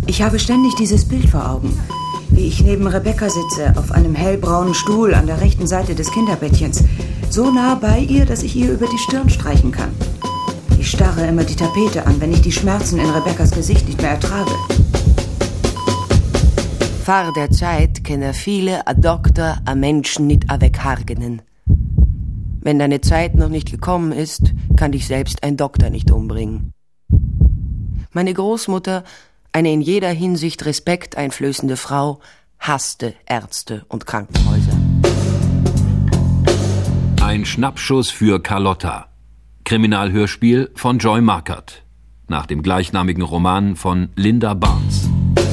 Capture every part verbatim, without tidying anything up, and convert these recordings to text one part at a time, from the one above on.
Ich habe ständig dieses Bild vor Augen, wie ich neben Rebecca sitze, auf einem hellbraunen Stuhl an der rechten Seite des Kinderbettchens, so nah bei ihr, dass ich ihr über die Stirn streichen kann. Ich starre immer die Tapete an, wenn ich die Schmerzen in Rebeccas Gesicht nicht mehr ertrage. Vor der Zeit kennen viele a Doktor a Menschen nicht a weghargenen. Wenn deine Zeit noch nicht gekommen ist, kann dich selbst ein Doktor nicht umbringen. Meine Großmutter, eine in jeder Hinsicht respekteinflößende Frau, hasste Ärzte und Krankenhäuser. Ein Schnappschuss für Carlotta. Kriminalhörspiel von Joy Markert. Nach dem gleichnamigen Roman von Linda Barnes.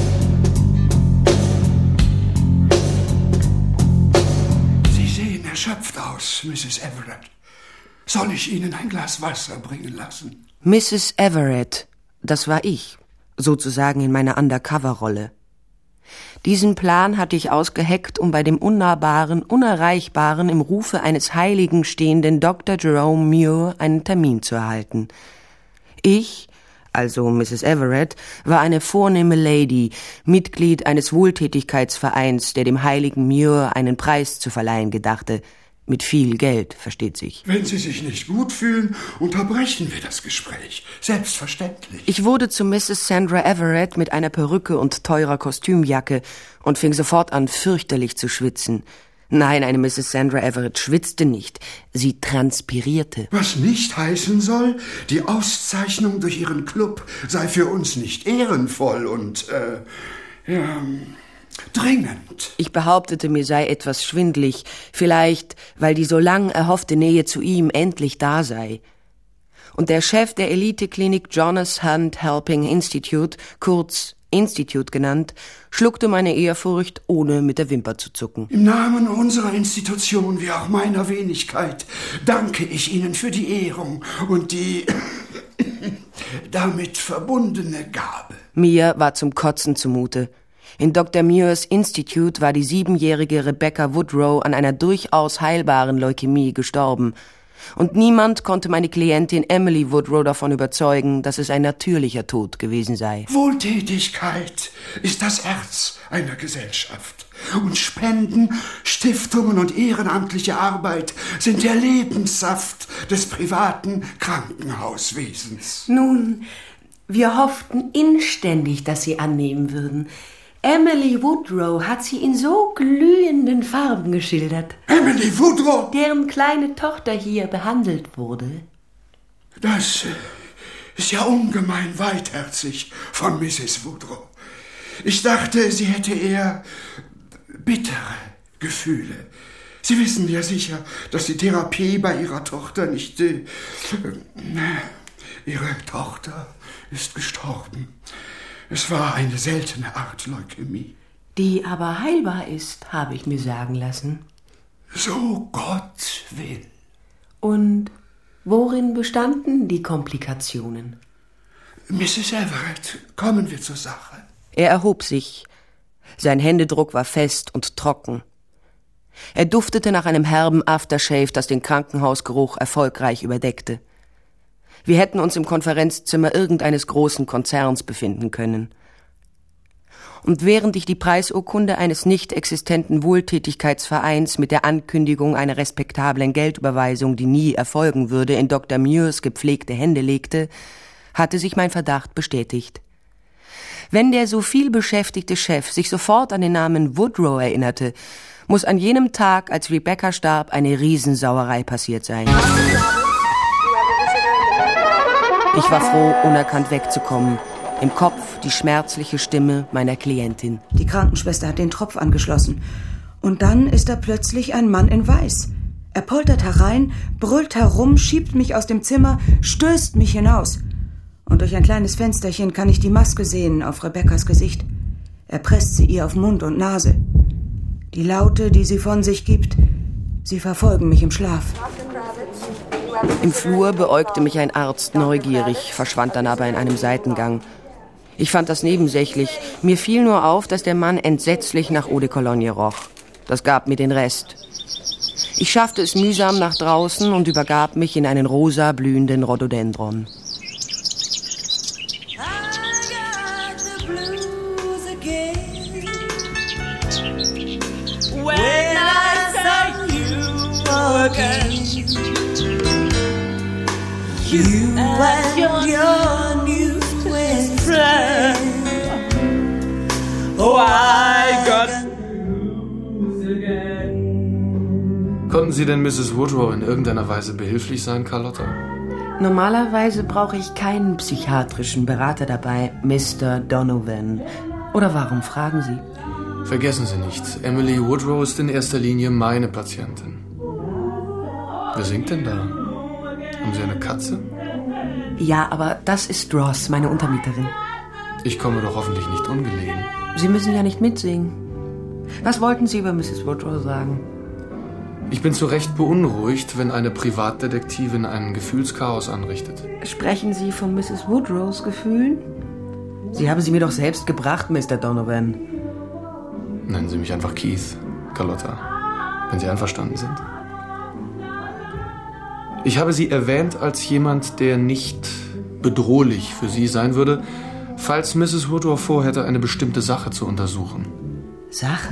Sie sehen erschöpft aus, Misses Everett. Soll ich Ihnen ein Glas Wasser bringen lassen? Misses Everett, das war ich, sozusagen in meiner Undercover-Rolle. Diesen Plan hatte ich ausgeheckt, um bei dem unnahbaren, unerreichbaren, im Rufe eines Heiligen stehenden Doktor Jerome Muir einen Termin zu erhalten. Ich, also Misses Everett, war eine vornehme Lady, Mitglied eines Wohltätigkeitsvereins, der dem heiligen Muir einen Preis zu verleihen gedachte. Mit viel Geld, versteht sich. Wenn Sie sich nicht gut fühlen, unterbrechen wir das Gespräch. Selbstverständlich. Ich wurde zu Misses Sandra Everett mit einer Perücke und teurer Kostümjacke und fing sofort an, fürchterlich zu schwitzen. Nein, eine Misses Sandra Everett schwitzte nicht. Sie transpirierte. Was nicht heißen soll, die Auszeichnung durch Ihren Club sei für uns nicht ehrenvoll und, äh, ja... dringend. Ich behauptete, mir sei etwas schwindlig, vielleicht, weil die so lang erhoffte Nähe zu ihm endlich da sei. Und der Chef der Eliteklinik Jonas Hunt Helping Institute, kurz Institute genannt, schluckte meine Ehrfurcht, ohne mit der Wimper zu zucken. Im Namen unserer Institution wie auch meiner Wenigkeit danke ich Ihnen für die Ehrung und die damit verbundene Gabe. Mir war zum Kotzen zumute. In Doktor Muirs Institute war die siebenjährige Rebecca Woodrow an einer durchaus heilbaren Leukämie gestorben. Und niemand konnte meine Klientin Emily Woodrow davon überzeugen, dass es ein natürlicher Tod gewesen sei. Wohltätigkeit ist das Herz einer Gesellschaft. Und Spenden, Stiftungen und ehrenamtliche Arbeit sind der Lebenssaft des privaten Krankenhauswesens. Nun, wir hofften inständig, dass Sie annehmen würden. Emily Woodrow hat sie in so glühenden Farben geschildert. Emily Woodrow? Deren kleine Tochter hier behandelt wurde. Das ist ja ungemein weitherzig von Misses Woodrow. Ich dachte, sie hätte eher bittere Gefühle. Sie wissen ja sicher, dass die Therapie bei ihrer Tochter nicht... Äh, ihre Tochter ist gestorben. Es war eine seltene Art Leukämie. Die aber heilbar ist, habe ich mir sagen lassen. So Gott will. Und worin bestanden die Komplikationen? Misses Everett, kommen wir zur Sache. Er erhob sich. Sein Händedruck war fest und trocken. Er duftete nach einem herben Aftershave, das den Krankenhausgeruch erfolgreich überdeckte. Wir hätten uns im Konferenzzimmer irgendeines großen Konzerns befinden können. Und während ich die Preisurkunde eines nicht existenten Wohltätigkeitsvereins mit der Ankündigung einer respektablen Geldüberweisung, die nie erfolgen würde, in Doktor Muirs gepflegte Hände legte, hatte sich mein Verdacht bestätigt. Wenn der so viel beschäftigte Chef sich sofort an den Namen Woodrow erinnerte, muss an jenem Tag, als Rebecca starb, eine Riesensauerei passiert sein. Ich war froh, unerkannt wegzukommen. Im Kopf die schmerzliche Stimme meiner Klientin. Die Krankenschwester hat den Tropf angeschlossen. Und dann ist da plötzlich ein Mann in Weiß. Er poltert herein, brüllt herum, schiebt mich aus dem Zimmer, stößt mich hinaus. Und durch ein kleines Fensterchen kann ich die Maske sehen auf Rebeccas Gesicht. Er presst sie ihr auf Mund und Nase. Die Laute, die sie von sich gibt, sie verfolgen mich im Schlaf. Im Flur beäugte mich ein Arzt neugierig, verschwand dann aber in einem Seitengang. Ich fand das nebensächlich. Mir fiel nur auf, dass der Mann entsetzlich nach Eau de Cologne roch. Das gab mir den Rest. Ich schaffte es mühsam nach draußen und übergab mich in einen rosa blühenden Rhododendron. again. You and your new friend. Oh, I got news again. Konnten Sie denn Misses Woodrow in irgendeiner Weise behilflich sein, Carlotta? Normalerweise brauche ich keinen psychiatrischen Berater dabei, Mister Donovan. Oder warum fragen Sie? Vergessen Sie nicht, Emily Woodrow ist in erster Linie meine Patientin. Wer singt denn da? Haben Sie eine Katze? Ja, aber das ist Ross, meine Untermieterin. Ich komme doch hoffentlich nicht ungelegen. Sie müssen ja nicht mitsingen. Was wollten Sie über Misses Woodrow sagen? Ich bin zu Recht beunruhigt, wenn eine Privatdetektivin einen Gefühlschaos anrichtet. Sprechen Sie von Misses Woodrows Gefühlen? Sie haben sie mir doch selbst gebracht, Mister Donovan. Nennen Sie mich einfach Keith, Carlotta, wenn Sie einverstanden sind. Ich habe Sie erwähnt als jemand, der nicht bedrohlich für Sie sein würde, falls Misses Woodrow vorhätte, eine bestimmte Sache zu untersuchen. Sache?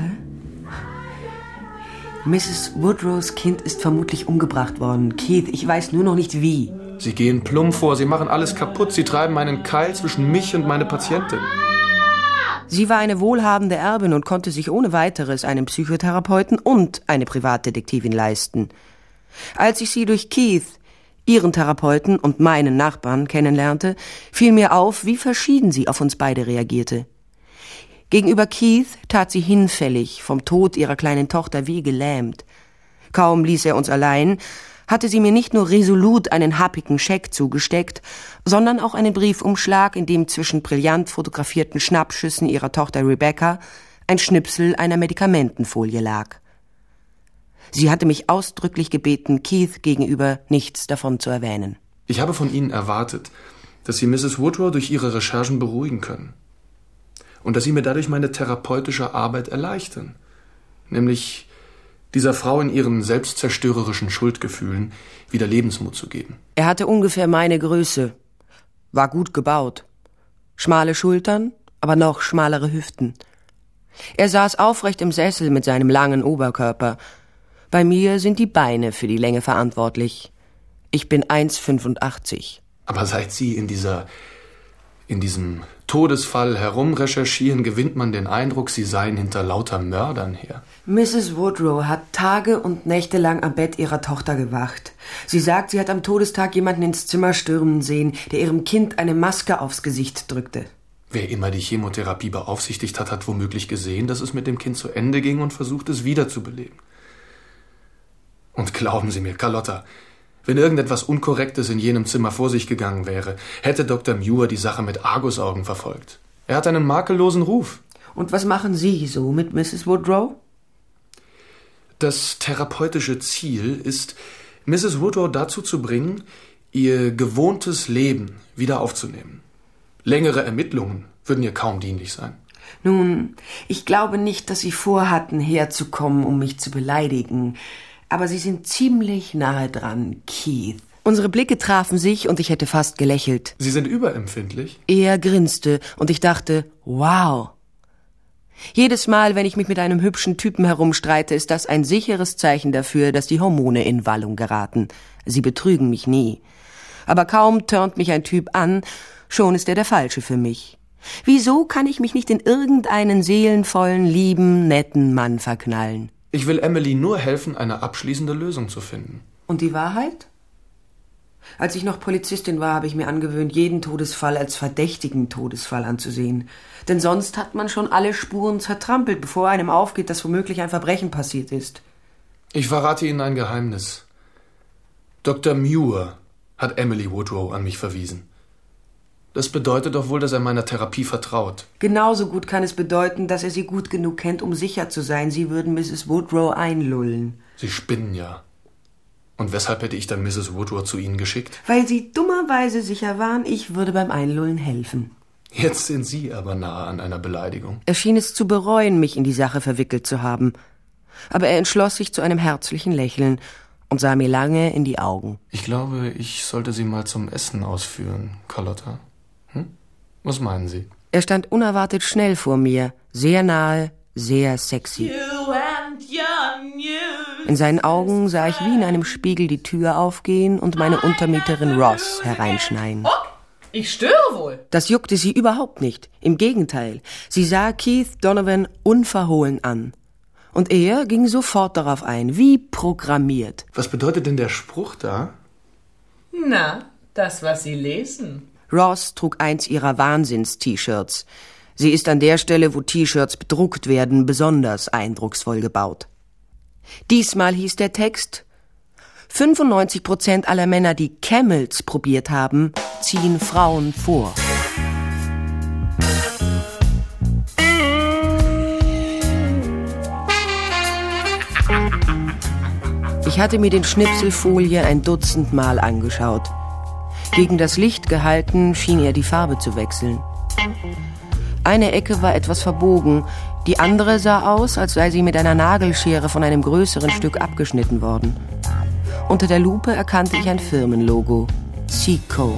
Misses Woodrows Kind ist vermutlich umgebracht worden. Keith, ich weiß nur noch nicht wie. Sie gehen plump vor, Sie machen alles kaputt, Sie treiben einen Keil zwischen mich und meine Patientin. Sie war eine wohlhabende Erbin und konnte sich ohne weiteres einen Psychotherapeuten und eine Privatdetektivin leisten. Als ich sie durch Keith, ihren Therapeuten und meinen Nachbarn kennenlernte, fiel mir auf, wie verschieden sie auf uns beide reagierte. Gegenüber Keith tat sie hinfällig, vom Tod ihrer kleinen Tochter wie gelähmt. Kaum ließ er uns allein, hatte sie mir nicht nur resolut einen happigen Scheck zugesteckt, sondern auch einen Briefumschlag, in dem zwischen brillant fotografierten Schnappschüssen ihrer Tochter Rebecca ein Schnipsel einer Medikamentenfolie lag. Sie hatte mich ausdrücklich gebeten, Keith gegenüber nichts davon zu erwähnen. Ich habe von Ihnen erwartet, dass Sie Misses Woodrow durch Ihre Recherchen beruhigen können. Und dass Sie mir dadurch meine therapeutische Arbeit erleichtern. Nämlich dieser Frau in ihren selbstzerstörerischen Schuldgefühlen wieder Lebensmut zu geben. Er hatte ungefähr meine Größe, war gut gebaut. Schmale Schultern, aber noch schmalere Hüften. Er saß aufrecht im Sessel mit seinem langen Oberkörper. Bei mir sind die Beine für die Länge verantwortlich. Ich bin eins Komma fünfundachtzig. Aber seit Sie in dieser, in diesem Todesfall herumrecherchieren, gewinnt man den Eindruck, Sie seien hinter lauter Mördern her. Misses Woodrow hat Tage und Nächte lang am Bett ihrer Tochter gewacht. Sie sagt, sie hat am Todestag jemanden ins Zimmer stürmen sehen, der ihrem Kind eine Maske aufs Gesicht drückte. Wer immer die Chemotherapie beaufsichtigt hat, hat womöglich gesehen, dass es mit dem Kind zu Ende ging und versucht, es wiederzubeleben. Und glauben Sie mir, Carlotta, wenn irgendetwas Unkorrektes in jenem Zimmer vor sich gegangen wäre, hätte Doktor Muir die Sache mit Argusaugen verfolgt. Er hat einen makellosen Ruf. Und was machen Sie so mit Misses Woodrow? Das therapeutische Ziel ist, Misses Woodrow dazu zu bringen, ihr gewohntes Leben wieder aufzunehmen. Längere Ermittlungen würden ihr kaum dienlich sein. Nun, ich glaube nicht, dass Sie vorhatten, herzukommen, um mich zu beleidigen. Aber Sie sind ziemlich nahe dran, Keith. Unsere Blicke trafen sich und ich hätte fast gelächelt. Sie sind überempfindlich? Er grinste und ich dachte, wow. Jedes Mal, wenn ich mich mit einem hübschen Typen herumstreite, ist das ein sicheres Zeichen dafür, dass die Hormone in Wallung geraten. Sie betrügen mich nie. Aber kaum turnt mich ein Typ an, schon ist er der Falsche für mich. Wieso kann ich mich nicht in irgendeinen seelenvollen, lieben, netten Mann verknallen? Ich will Emily nur helfen, eine abschließende Lösung zu finden. Und die Wahrheit? Als ich noch Polizistin war, habe ich mir angewöhnt, jeden Todesfall als verdächtigen Todesfall anzusehen. Denn sonst hat man schon alle Spuren zertrampelt, bevor einem aufgeht, dass womöglich ein Verbrechen passiert ist. Ich verrate Ihnen ein Geheimnis. Doktor Muir hat Emily Woodrow an mich verwiesen. Das bedeutet doch wohl, dass er meiner Therapie vertraut. Genauso gut kann es bedeuten, dass er sie gut genug kennt, um sicher zu sein, Sie würden Misses Woodrow einlullen. Sie spinnen ja. Und weshalb hätte ich dann Misses Woodrow zu Ihnen geschickt? Weil Sie dummerweise sicher waren, ich würde beim Einlullen helfen. Jetzt sind Sie aber nahe an einer Beleidigung. Er schien es zu bereuen, mich in die Sache verwickelt zu haben. Aber er entschloss sich zu einem herzlichen Lächeln und sah mir lange in die Augen. Ich glaube, ich sollte Sie mal zum Essen ausführen, Carlotta. Hm? Was meinen Sie? Er stand unerwartet schnell vor mir, sehr nahe, sehr sexy. You and your news In seinen Augen sah ich wie in einem Spiegel die Tür aufgehen und meine Untermieterin Ross hereinschneien. Ich störe wohl. Das juckte sie überhaupt nicht. Im Gegenteil. Sie sah Keith Donovan unverhohlen an. Und er ging sofort darauf ein, wie programmiert. Was bedeutet denn der Spruch da? Na, das, was Sie lesen. Ross trug eins ihrer Wahnsinns-T-Shirts. Sie ist an der Stelle, wo T-Shirts bedruckt werden, besonders eindrucksvoll gebaut. Diesmal hieß der Text: fünfundneunzig Prozent aller Männer, die Camels probiert haben, ziehen Frauen vor. Ich hatte mir den Schnipselfolie ein Dutzend Mal angeschaut. Gegen das Licht gehalten, schien er die Farbe zu wechseln. Eine Ecke war etwas verbogen, die andere sah aus, als sei sie mit einer Nagelschere von einem größeren Stück abgeschnitten worden. Unter der Lupe erkannte ich ein Firmenlogo: Seco.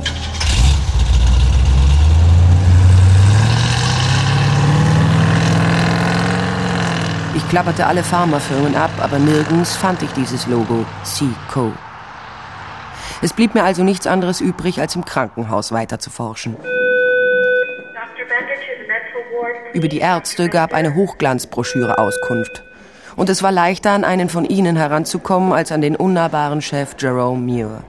Ich klapperte alle Pharmafirmen ab, aber nirgends fand ich dieses Logo, Seco. Es blieb mir also nichts anderes übrig, als im Krankenhaus weiter zu forschen. Über die Ärzte gab eine Hochglanzbroschüre Auskunft. Und es war leichter, an einen von ihnen heranzukommen, als an den unnahbaren Chef Jerome Muir.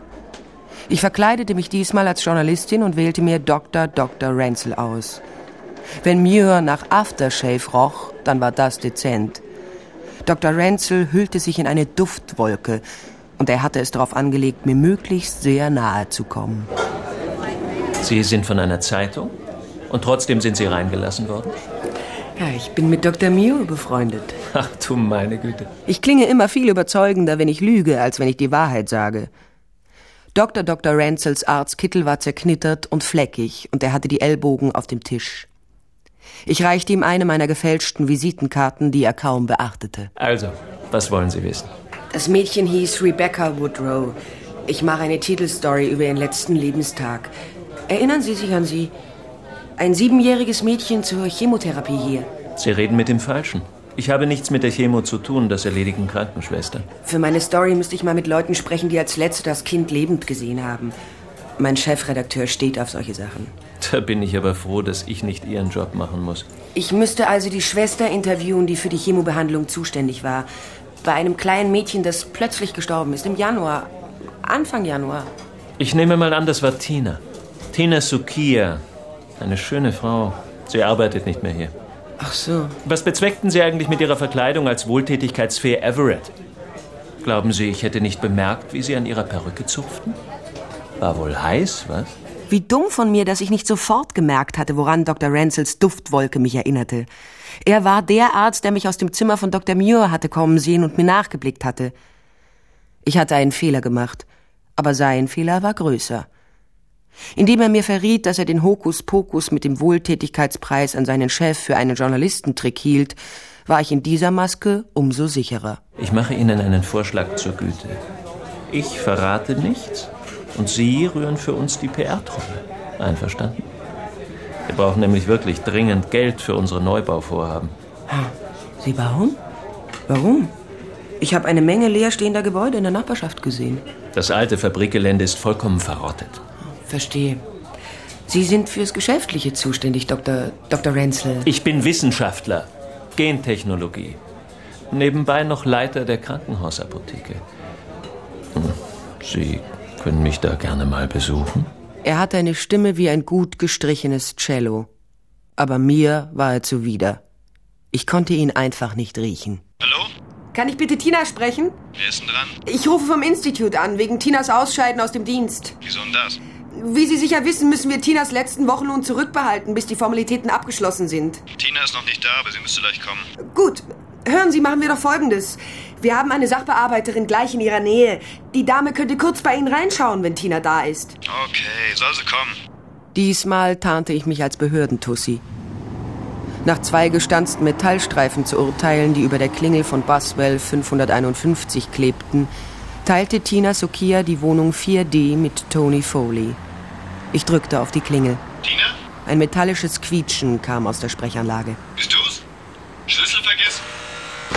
Ich verkleidete mich diesmal als Journalistin und wählte mir Doktor Doktor Rensel aus. Wenn Muir nach Aftershave roch, dann war das dezent. Doktor Rensel hüllte sich in eine Duftwolke und er hatte es darauf angelegt, mir möglichst sehr nahe zu kommen. Sie sind von einer Zeitung und trotzdem sind Sie reingelassen worden? Ja, ich bin mit Doktor Muir befreundet. Ach du meine Güte. Ich klinge immer viel überzeugender, wenn ich lüge, als wenn ich die Wahrheit sage. Doktor Doktor Rensels Arztkittel war zerknittert und fleckig und er hatte die Ellbogen auf dem Tisch. Ich reichte ihm eine meiner gefälschten Visitenkarten, die er kaum beachtete. Also, was wollen Sie wissen? Das Mädchen hieß Rebecca Woodrow. Ich mache eine Titelstory über ihren letzten Lebenstag. Erinnern Sie sich an sie? Ein siebenjähriges Mädchen zur Chemotherapie hier. Sie reden mit dem Falschen. Ich habe nichts mit der Chemo zu tun, das erledigen Krankenschwestern. Für meine Story müsste ich mal mit Leuten sprechen, die als Letzte das Kind lebend gesehen haben. Mein Chefredakteur steht auf solche Sachen. Da bin ich aber froh, dass ich nicht Ihren Job machen muss. Ich müsste also die Schwester interviewen, die für die Chemobehandlung zuständig war. Bei einem kleinen Mädchen, das plötzlich gestorben ist, im Januar. Anfang Januar. Ich nehme mal an, das war Tina. Tina Sukiya. Eine schöne Frau. Sie arbeitet nicht mehr hier. Ach so. Was bezweckten Sie eigentlich mit Ihrer Verkleidung als Wohltätigkeitsfee Everett? Glauben Sie, ich hätte nicht bemerkt, wie Sie an Ihrer Perücke zupften? War wohl heiß, was? Wie dumm von mir, dass ich nicht sofort gemerkt hatte, woran Doktor Rensels Duftwolke mich erinnerte. Er war der Arzt, der mich aus dem Zimmer von Doktor Muir hatte kommen sehen und mir nachgeblickt hatte. Ich hatte einen Fehler gemacht, aber sein Fehler war größer. Indem er mir verriet, dass er den Hokuspokus mit dem Wohltätigkeitspreis an seinen Chef für einen Journalistentrick hielt, war ich in dieser Maske umso sicherer. Ich mache Ihnen einen Vorschlag zur Güte. Ich verrate nichts und Sie rühren für uns die P R-Trommel. Einverstanden? Wir brauchen nämlich wirklich dringend Geld für unsere Neubauvorhaben. Sie bauen? Warum? Ich habe eine Menge leerstehender Gebäude in der Nachbarschaft gesehen. Das alte Fabrikgelände ist vollkommen verrottet. Verstehe. Sie sind fürs Geschäftliche zuständig, Doktor Doktor Rensel. Ich bin Wissenschaftler. Gentechnologie. Nebenbei noch Leiter der Krankenhausapotheke. Sie können mich da gerne mal besuchen. Er hatte eine Stimme wie ein gut gestrichenes Cello. Aber mir war er zuwider. Ich konnte ihn einfach nicht riechen. Hallo? Kann ich bitte Tina sprechen? Wer ist denn dran? Ich rufe vom Institut an, wegen Tinas Ausscheiden aus dem Dienst. Wieso denn das? Wie Sie sicher wissen, müssen wir Tinas letzten Wochenlohn zurückbehalten, bis die Formalitäten abgeschlossen sind. Tina ist noch nicht da, aber sie müsste gleich kommen. Gut, hören Sie, machen wir doch Folgendes. Wir haben eine Sachbearbeiterin gleich in Ihrer Nähe. Die Dame könnte kurz bei Ihnen reinschauen, wenn Tina da ist. Okay, soll sie kommen. Diesmal tarnte ich mich als Behördentussi. Nach zwei gestanzten Metallstreifen zu urteilen, die über der Klingel von Buswell fünfhunderteinundfünfzig klebten, teilte Tina Sukiya die Wohnung vier D mit Tony Foley. Ich drückte auf die Klingel. Tina? Ein metallisches Quietschen kam aus der Sprechanlage. Bist du's? Schlüssel vergessen?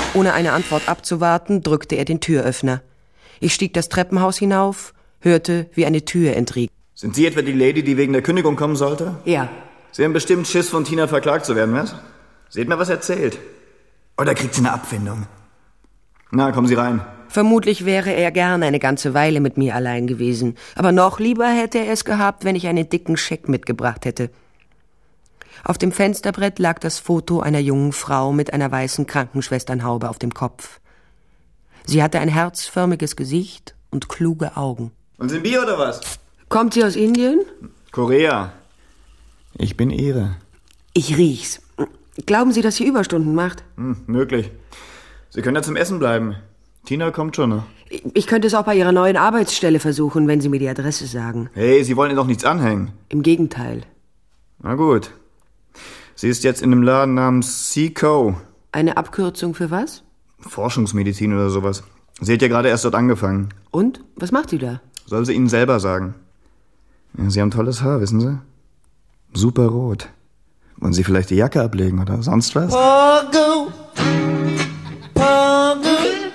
Ohne eine Antwort abzuwarten, drückte er den Türöffner. Ich stieg das Treppenhaus hinauf, hörte, wie eine Tür entriegelt. Sind Sie etwa die Lady, die wegen der Kündigung kommen sollte? Ja. Sie haben bestimmt Schiss, von Tina verklagt zu werden, was? Sie hat mir was erzählt. Oder kriegt sie eine Abfindung? Na, kommen Sie rein. Vermutlich wäre er gern eine ganze Weile mit mir allein gewesen. Aber noch lieber hätte er es gehabt, wenn ich einen dicken Scheck mitgebracht hätte. Auf dem Fensterbrett lag das Foto einer jungen Frau mit einer weißen Krankenschwesternhaube auf dem Kopf. Sie hatte ein herzförmiges Gesicht und kluge Augen. Und sind Bier oder was? Kommt sie aus Indien? Korea. Ich bin Ihre. Ich riech's. Glauben Sie, dass sie Überstunden macht? Hm, möglich. Sie können ja zum Essen bleiben. Tina kommt schon noch. Ich könnte es auch bei Ihrer neuen Arbeitsstelle versuchen, wenn Sie mir die Adresse sagen. Hey, Sie wollen ihr doch nichts anhängen. Im Gegenteil. Na gut. Sie ist jetzt in einem Laden namens Seco. Eine Abkürzung für was? Forschungsmedizin oder sowas. Sie hat ja gerade erst dort angefangen. Und? Was macht sie da? Soll sie Ihnen selber sagen. Ja, Sie haben tolles Haar, wissen Sie? Super rot. Wollen Sie vielleicht die Jacke ablegen oder sonst was? Pogo, Pogo,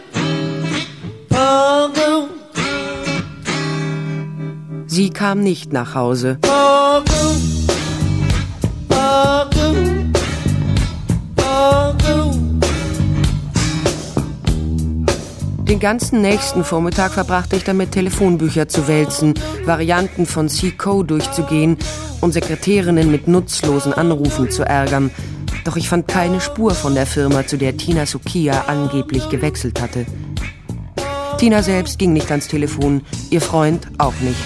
Pogo. Sie kam nicht nach Hause. Pogo, Pogo, Pogo. Den ganzen nächsten Vormittag verbrachte ich damit, Telefonbücher zu wälzen, Varianten von Seco durchzugehen und Sekretärinnen mit nutzlosen Anrufen zu ärgern. Doch ich fand keine Spur von der Firma, zu der Tina Sukiya angeblich gewechselt hatte. Tina selbst ging nicht ans Telefon, ihr Freund auch nicht.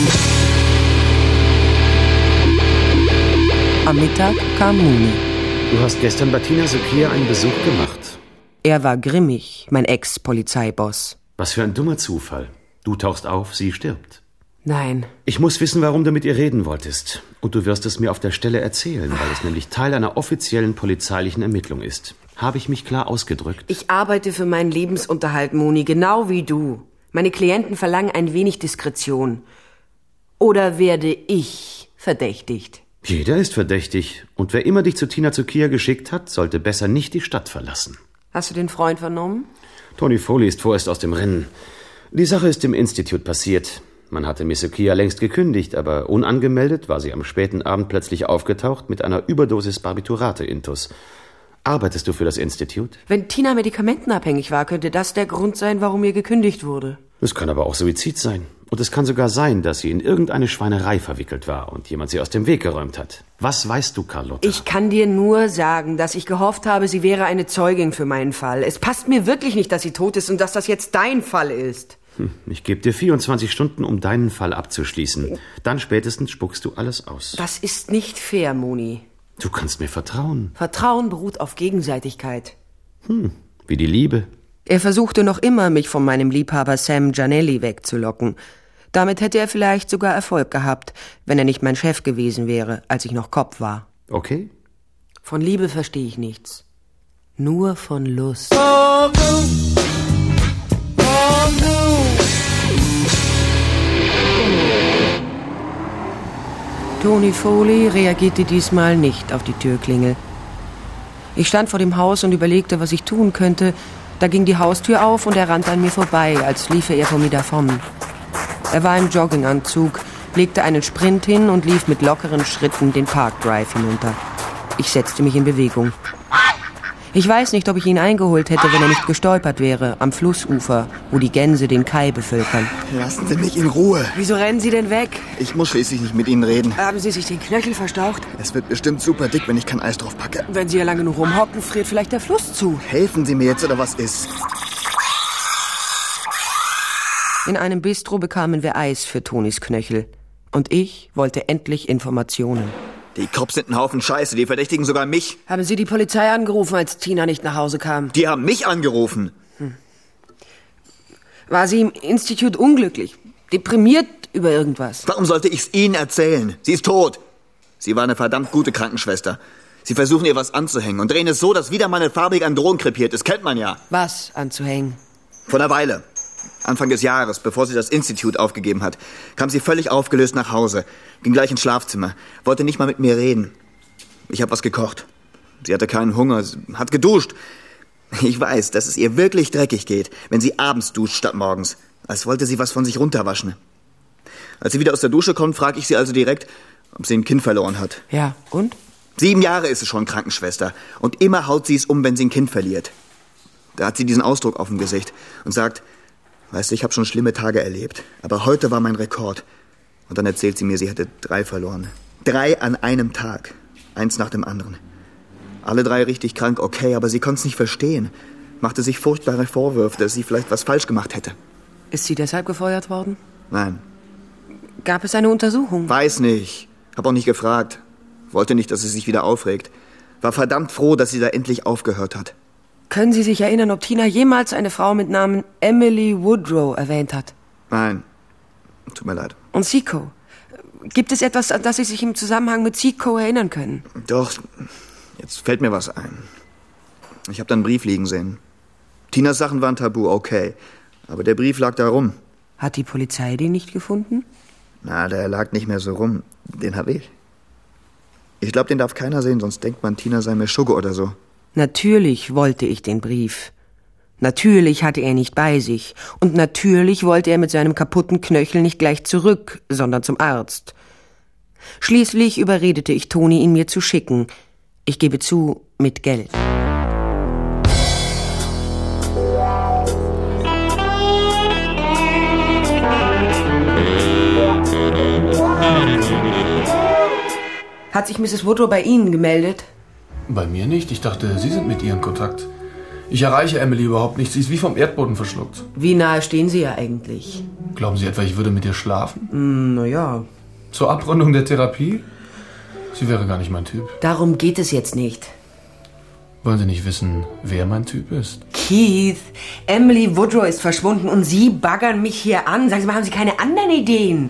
Am Mittag kam Muni. Du hast gestern bei Tina Sukiya einen Besuch gemacht. Er war grimmig, mein Ex-Polizeiboss. Was für ein dummer Zufall. Du tauchst auf, sie stirbt. Nein. Ich muss wissen, warum du mit ihr reden wolltest. Und du wirst es mir auf der Stelle erzählen, weil es nämlich Teil einer offiziellen polizeilichen Ermittlung ist. Habe ich mich klar ausgedrückt? Ich arbeite für meinen Lebensunterhalt, Moni, genau wie du. Meine Klienten verlangen ein wenig Diskretion. Oder werde ich verdächtigt? Jeder ist verdächtig. Und wer immer dich zu Tina Sukiya geschickt hat, sollte besser nicht die Stadt verlassen. Hast du den Freund vernommen? Tony Foley ist vorerst aus dem Rennen. Die Sache ist im Institut passiert. Man hatte Miss Sukiya längst gekündigt, aber unangemeldet war sie am späten Abend plötzlich aufgetaucht mit einer Überdosis Barbiturate-Intus. Arbeitest du für das Institut? Wenn Tina medikamentenabhängig war, könnte das der Grund sein, warum ihr gekündigt wurde. Es kann aber auch Suizid sein. Und es kann sogar sein, dass sie in irgendeine Schweinerei verwickelt war und jemand sie aus dem Weg geräumt hat. Was weißt du, Carlotta? Ich kann dir nur sagen, dass ich gehofft habe, sie wäre eine Zeugin für meinen Fall. Es passt mir wirklich nicht, dass sie tot ist und dass das jetzt dein Fall ist. Hm, ich gebe dir vierundzwanzig Stunden, um deinen Fall abzuschließen. Dann spätestens spuckst du alles aus. Das ist nicht fair, Moni. Du kannst mir vertrauen. Vertrauen beruht auf Gegenseitigkeit. Hm, wie die Liebe. Er versuchte noch immer, mich von meinem Liebhaber Sam Gianelli wegzulocken. Damit hätte er vielleicht sogar Erfolg gehabt, wenn er nicht mein Chef gewesen wäre, als ich noch Kopf war. Okay. Von Liebe verstehe ich nichts. Nur von Lust. Pogo, Pogo. Tony Foley reagierte diesmal nicht auf die Türklingel. Ich stand vor dem Haus und überlegte, was ich tun könnte. Da ging die Haustür auf und er rannte an mir vorbei, als liefe er vor mir davon. Er war im Jogginganzug, legte einen Sprint hin und lief mit lockeren Schritten den Park Drive hinunter. Ich setzte mich in Bewegung. Ich weiß nicht, ob ich ihn eingeholt hätte, wenn er nicht gestolpert wäre, am Flussufer, wo die Gänse den Kai bevölkern. Lassen Sie mich in Ruhe. Wieso rennen Sie denn weg? Ich muss schließlich nicht mit Ihnen reden. Haben Sie sich den Knöchel verstaucht? Es wird bestimmt super dick, wenn ich kein Eis drauf packe. Wenn Sie hier lange genug rumhocken, friert vielleicht der Fluss zu. Helfen Sie mir jetzt, oder was ist? In einem Bistro bekamen wir Eis für Tonis Knöchel. Und ich wollte endlich Informationen. Die Cops sind ein Haufen Scheiße, die verdächtigen sogar mich. Haben Sie die Polizei angerufen, als Tina nicht nach Hause kam? Die haben mich angerufen. Hm. War sie im Institut unglücklich? Deprimiert über irgendwas? Warum sollte ich's Ihnen erzählen? Sie ist tot. Sie war eine verdammt gute Krankenschwester. Sie versuchen ihr was anzuhängen und drehen es so, dass wieder mal eine farbige Androhung krepiert ist. Kennt man ja. Was anzuhängen? Vor einer Weile. Anfang des Jahres, bevor sie das Institut aufgegeben hat, kam sie völlig aufgelöst nach Hause, ging gleich ins Schlafzimmer, wollte nicht mal mit mir reden. Ich habe was gekocht. Sie hatte keinen Hunger, hat geduscht. Ich weiß, dass es ihr wirklich dreckig geht, wenn sie abends duscht statt morgens. Als wollte sie was von sich runterwaschen. Als sie wieder aus der Dusche kommt, frage ich sie also direkt, ob sie ein Kind verloren hat. Ja, und? Sieben Jahre ist sie schon Krankenschwester. Und immer haut sie es um, wenn sie ein Kind verliert. Da hat sie diesen Ausdruck auf dem Gesicht und sagt, weißt du, ich habe schon schlimme Tage erlebt, aber heute war mein Rekord. Und dann erzählt sie mir, sie hätte drei verloren. Drei an einem Tag. Eins nach dem anderen. Alle drei richtig krank, okay, aber sie konnte es nicht verstehen. Machte sich furchtbare Vorwürfe, dass sie vielleicht was falsch gemacht hätte. Ist sie deshalb gefeuert worden? Nein. Gab es eine Untersuchung? Weiß nicht. Hab auch nicht gefragt. Wollte nicht, dass sie sich wieder aufregt. War verdammt froh, dass sie da endlich aufgehört hat. Können Sie sich erinnern, ob Tina jemals eine Frau mit Namen Emily Woodrow erwähnt hat? Nein. Tut mir leid. Und Zico? Gibt es etwas, an das Sie sich im Zusammenhang mit Zico erinnern können? Doch. Jetzt fällt mir was ein. Ich habe da einen Brief liegen sehen. Tinas Sachen waren tabu, okay. Aber der Brief lag da rum. Hat die Polizei den nicht gefunden? Na, der lag nicht mehr so rum. Den hab ich. Ich glaube, den darf keiner sehen, sonst denkt man, Tina sei mir Schugge oder so. Natürlich wollte ich den Brief. Natürlich hatte er nicht bei sich. Und natürlich wollte er mit seinem kaputten Knöchel nicht gleich zurück, sondern zum Arzt. Schließlich überredete ich Toni, ihn mir zu schicken. Ich gebe zu, mit Geld. Hat sich Misses Woodrow bei Ihnen gemeldet? Bei mir nicht. Ich dachte, Sie sind mit ihr in Kontakt. Ich erreiche Emily überhaupt nicht. Sie ist wie vom Erdboden verschluckt. Wie nahe stehen Sie ihr eigentlich? Glauben Sie etwa, ich würde mit ihr schlafen? Mm, na ja. Zur Abrundung der Therapie? Sie wäre gar nicht mein Typ. Darum geht es jetzt nicht. Wollen Sie nicht wissen, wer mein Typ ist? Keith, Emily Woodrow ist verschwunden und Sie baggern mich hier an. Sagen Sie mal, haben Sie keine anderen Ideen?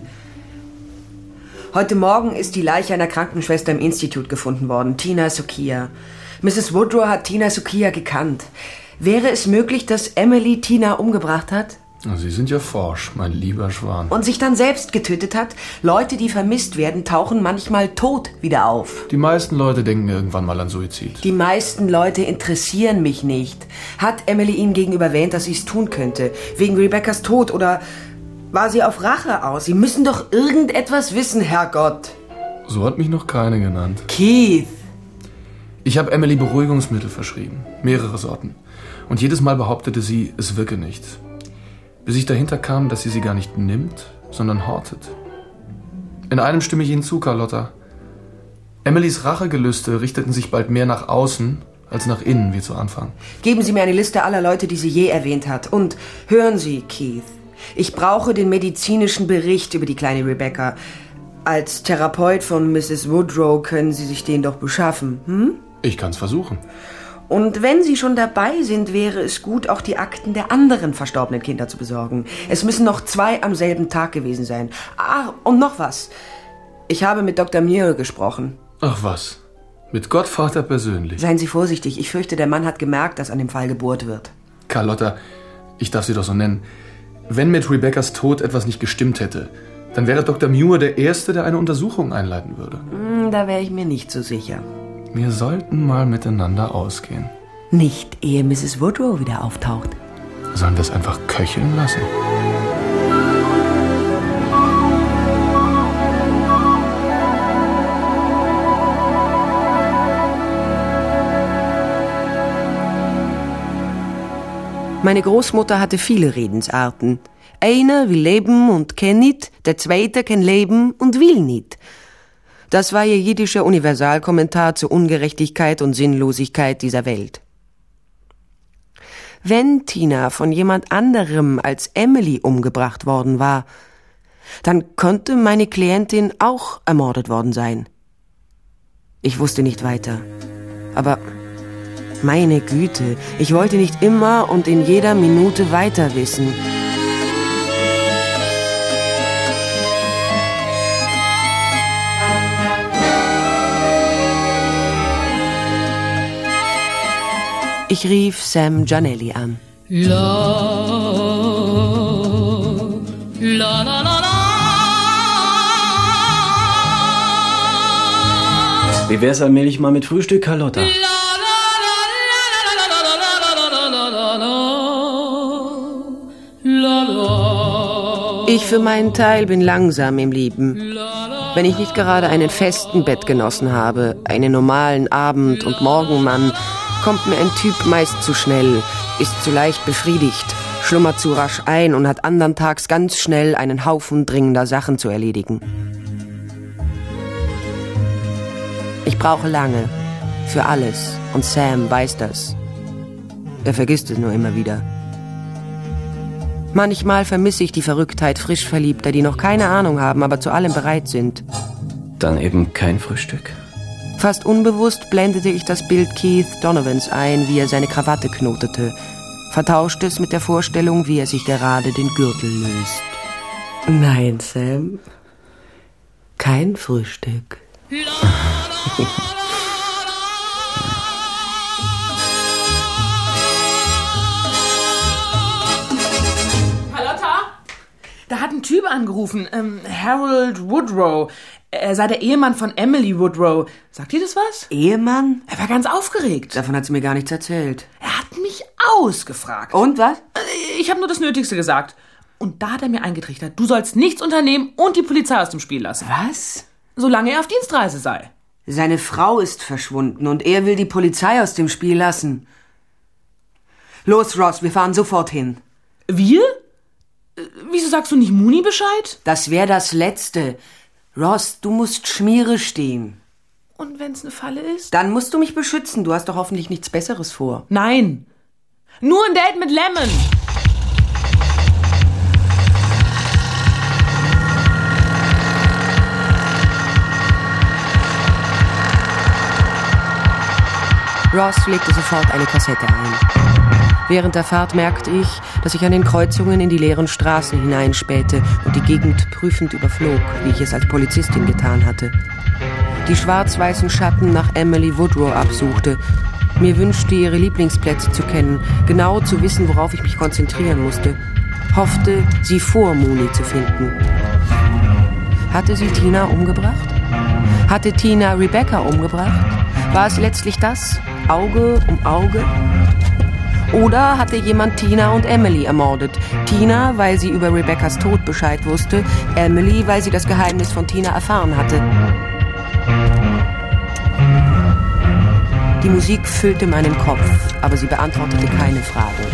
Heute Morgen ist die Leiche einer Krankenschwester im Institut gefunden worden, Tina Sukiya. Misses Woodrow hat Tina Sukiya gekannt. Wäre es möglich, dass Emily Tina umgebracht hat? Sie sind ja forsch, mein lieber Schwan. Und sich dann selbst getötet hat? Leute, die vermisst werden, tauchen manchmal tot wieder auf. Die meisten Leute denken irgendwann mal an Suizid. Die meisten Leute interessieren mich nicht. Hat Emily Ihnen gegenüber erwähnt, dass sie es tun könnte? Wegen Rebecca's Tod oder war sie auf Rache aus? Sie müssen doch irgendetwas wissen, Herrgott. So hat mich noch keine genannt. Keith! Ich habe Emily Beruhigungsmittel verschrieben. Mehrere Sorten. Und jedes Mal behauptete sie, es wirke nicht. Bis ich dahinter kam, dass sie sie gar nicht nimmt, sondern hortet. In einem stimme ich Ihnen zu, Carlotta. Emilys Rachegelüste richteten sich bald mehr nach außen als nach innen, wie zu Anfang. Geben Sie mir eine Liste aller Leute, die sie je erwähnt hat. Und hören Sie, Keith, ich brauche den medizinischen Bericht über die kleine Rebecca. Als Therapeut von Misses Woodrow können Sie sich den doch beschaffen, hm? Ich kann's versuchen. Und wenn Sie schon dabei sind, wäre es gut, auch die Akten der anderen verstorbenen Kinder zu besorgen. Es müssen noch zwei am selben Tag gewesen sein. Ah, und noch was. Ich habe mit Doktor Muir gesprochen. Ach was, mit Gottvater persönlich. Seien Sie vorsichtig, ich fürchte, der Mann hat gemerkt, dass an dem Fall gebohrt wird. Carlotta, ich darf Sie doch so nennen. Wenn mit Rebeccas Tod etwas nicht gestimmt hätte, dann wäre Doktor Muir der Erste, der eine Untersuchung einleiten würde. Hm, da wäre ich mir nicht so sicher. Wir sollten mal miteinander ausgehen. Nicht, ehe Misses Woodrow wieder auftaucht. Sollen wir es einfach köcheln lassen? Meine Großmutter hatte viele Redensarten. Einer will leben und kennt nicht, der zweite kann leben und will nicht. Das war ihr jiddischer Universalkommentar zur Ungerechtigkeit und Sinnlosigkeit dieser Welt. Wenn Tina von jemand anderem als Emily umgebracht worden war, dann konnte meine Klientin auch ermordet worden sein. Ich wusste nicht weiter. Aber meine Güte, ich wollte nicht immer und in jeder Minute weiter wissen. Ich rief Sam Gianelli an. La, la, la, la, la. Wie wär's allmählich mal mit Frühstück, Carlotta? Ich für meinen Teil bin langsam im Leben. Wenn ich nicht gerade einen festen Bettgenossen habe, einen normalen Abend- und Morgenmann, kommt mir ein Typ meist zu schnell, ist zu leicht befriedigt, schlummert zu rasch ein und hat andern Tags ganz schnell einen Haufen dringender Sachen zu erledigen. Ich brauche lange, für alles, und Sam weiß das. Er vergisst es nur immer wieder. Manchmal vermisse ich die Verrücktheit Frischverliebter, die noch keine Ahnung haben, aber zu allem bereit sind. Dann eben kein Frühstück. Fast unbewusst blendete ich das Bild Keith Donovans ein, wie er seine Krawatte knotete, vertauschte es mit der Vorstellung, wie er sich gerade den Gürtel löst. Nein, Sam, kein Frühstück. Da hat ein Typ angerufen, ähm, Harold Woodrow. Er sei der Ehemann von Emily Woodrow. Sagt dir das was? Ehemann? Er war ganz aufgeregt. Davon hat sie mir gar nichts erzählt. Er hat mich ausgefragt. Und was? Ich habe nur das Nötigste gesagt. Und da hat er mir eingetrichtert, du sollst nichts unternehmen und die Polizei aus dem Spiel lassen. Was? Solange er auf Dienstreise sei. Seine Frau ist verschwunden und er will die Polizei aus dem Spiel lassen. Los, Ross, wir fahren sofort hin. Wir? Wieso sagst du nicht Muni Bescheid? Das wäre das Letzte. Ross, du musst Schmiere stehen. Und wenn's eine Falle ist? Dann musst du mich beschützen. Du hast doch hoffentlich nichts Besseres vor. Nein. Nur ein Date mit Lemon. Ross legte sofort eine Kassette ein. Während der Fahrt merkte ich, dass ich an den Kreuzungen in die leeren Straßen hineinspähte und die Gegend prüfend überflog, wie ich es als Polizistin getan hatte. Die schwarz-weißen Schatten nach Emily Woodrow absuchte, mir wünschte, ihre Lieblingsplätze zu kennen, genau zu wissen, worauf ich mich konzentrieren musste, hoffte, sie vor Mooney zu finden. Hatte sie Tina umgebracht? Hatte Tina Rebecca umgebracht? War es letztlich das? Auge um Auge? Oder hatte jemand Tina und Emily ermordet? Tina, weil sie über Rebeccas Tod Bescheid wusste, Emily, weil sie das Geheimnis von Tina erfahren hatte. Die Musik füllte meinen Kopf, aber sie beantwortete keine Fragen.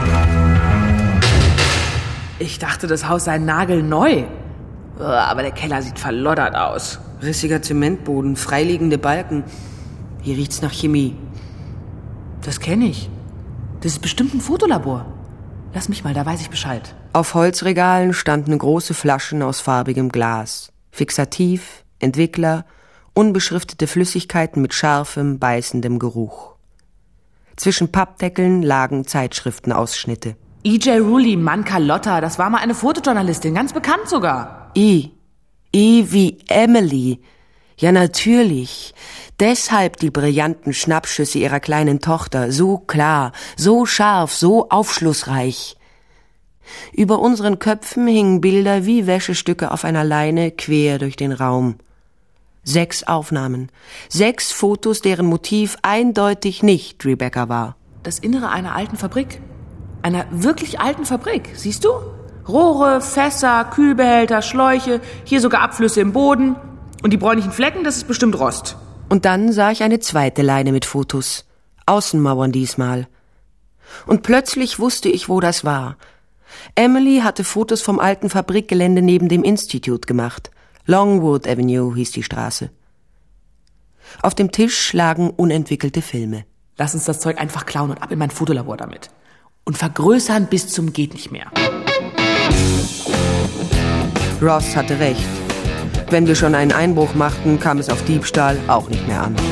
Ich dachte, das Haus sei nagelneu. Aber der Keller sieht verloddert aus. Rissiger Zementboden, freiliegende Balken. Hier riecht's nach Chemie. Das kenne ich. Das ist bestimmt ein Fotolabor. Lass mich mal, da weiß ich Bescheid. Auf Holzregalen standen große Flaschen aus farbigem Glas. Fixativ, Entwickler, unbeschriftete Flüssigkeiten mit scharfem, beißendem Geruch. Zwischen Pappdeckeln lagen Zeitschriftenausschnitte. E J. Rulli, Mann Carlotta, das war mal eine Fotojournalistin, ganz bekannt sogar. I. I wie Emily. Ja, natürlich. Deshalb die brillanten Schnappschüsse ihrer kleinen Tochter, so klar, so scharf, so aufschlussreich. Über unseren Köpfen hingen Bilder wie Wäschestücke auf einer Leine quer durch den Raum. Sechs Aufnahmen, sechs Fotos, deren Motiv eindeutig nicht Rebecca war. Das Innere einer alten Fabrik. Einer wirklich alten Fabrik, siehst du? Rohre, Fässer, Kühlbehälter, Schläuche, hier sogar Abflüsse im Boden. Und die bräunlichen Flecken, das ist bestimmt Rost. Und dann sah ich eine zweite Leine mit Fotos. Außenmauern diesmal. Und plötzlich wusste ich, wo das war. Emily hatte Fotos vom alten Fabrikgelände neben dem Institut gemacht. Longwood Avenue hieß die Straße. Auf dem Tisch lagen unentwickelte Filme. Lass uns das Zeug einfach klauen und ab in mein Fotolabor damit. Und vergrößern bis zum geht nicht mehr. Ross hatte recht. Wenn wir schon einen Einbruch machten, kam es auf Diebstahl auch nicht mehr an.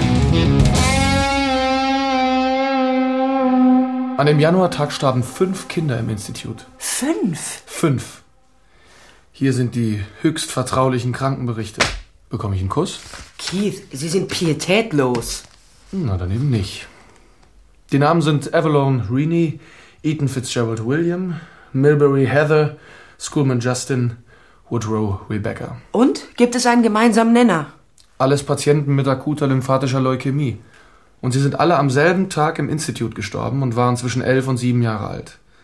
An dem Januartag starben fünf Kinder im Institut. Fünf? Fünf. Hier sind die höchst vertraulichen Krankenberichte. Bekomme ich einen Kuss? Keith, Sie sind pietätlos. Na, dann eben nicht. Die Namen sind Avalon Reaney, Eaton Fitzgerald William, Milbury Heather, Schoolman Justin, Woodrow Rebecca. Und? Gibt es einen gemeinsamen Nenner? Alles Patienten mit akuter lymphatischer Leukämie. Und sie sind alle am selben Tag im Institut gestorben und waren zwischen elf und sieben Jahre alt.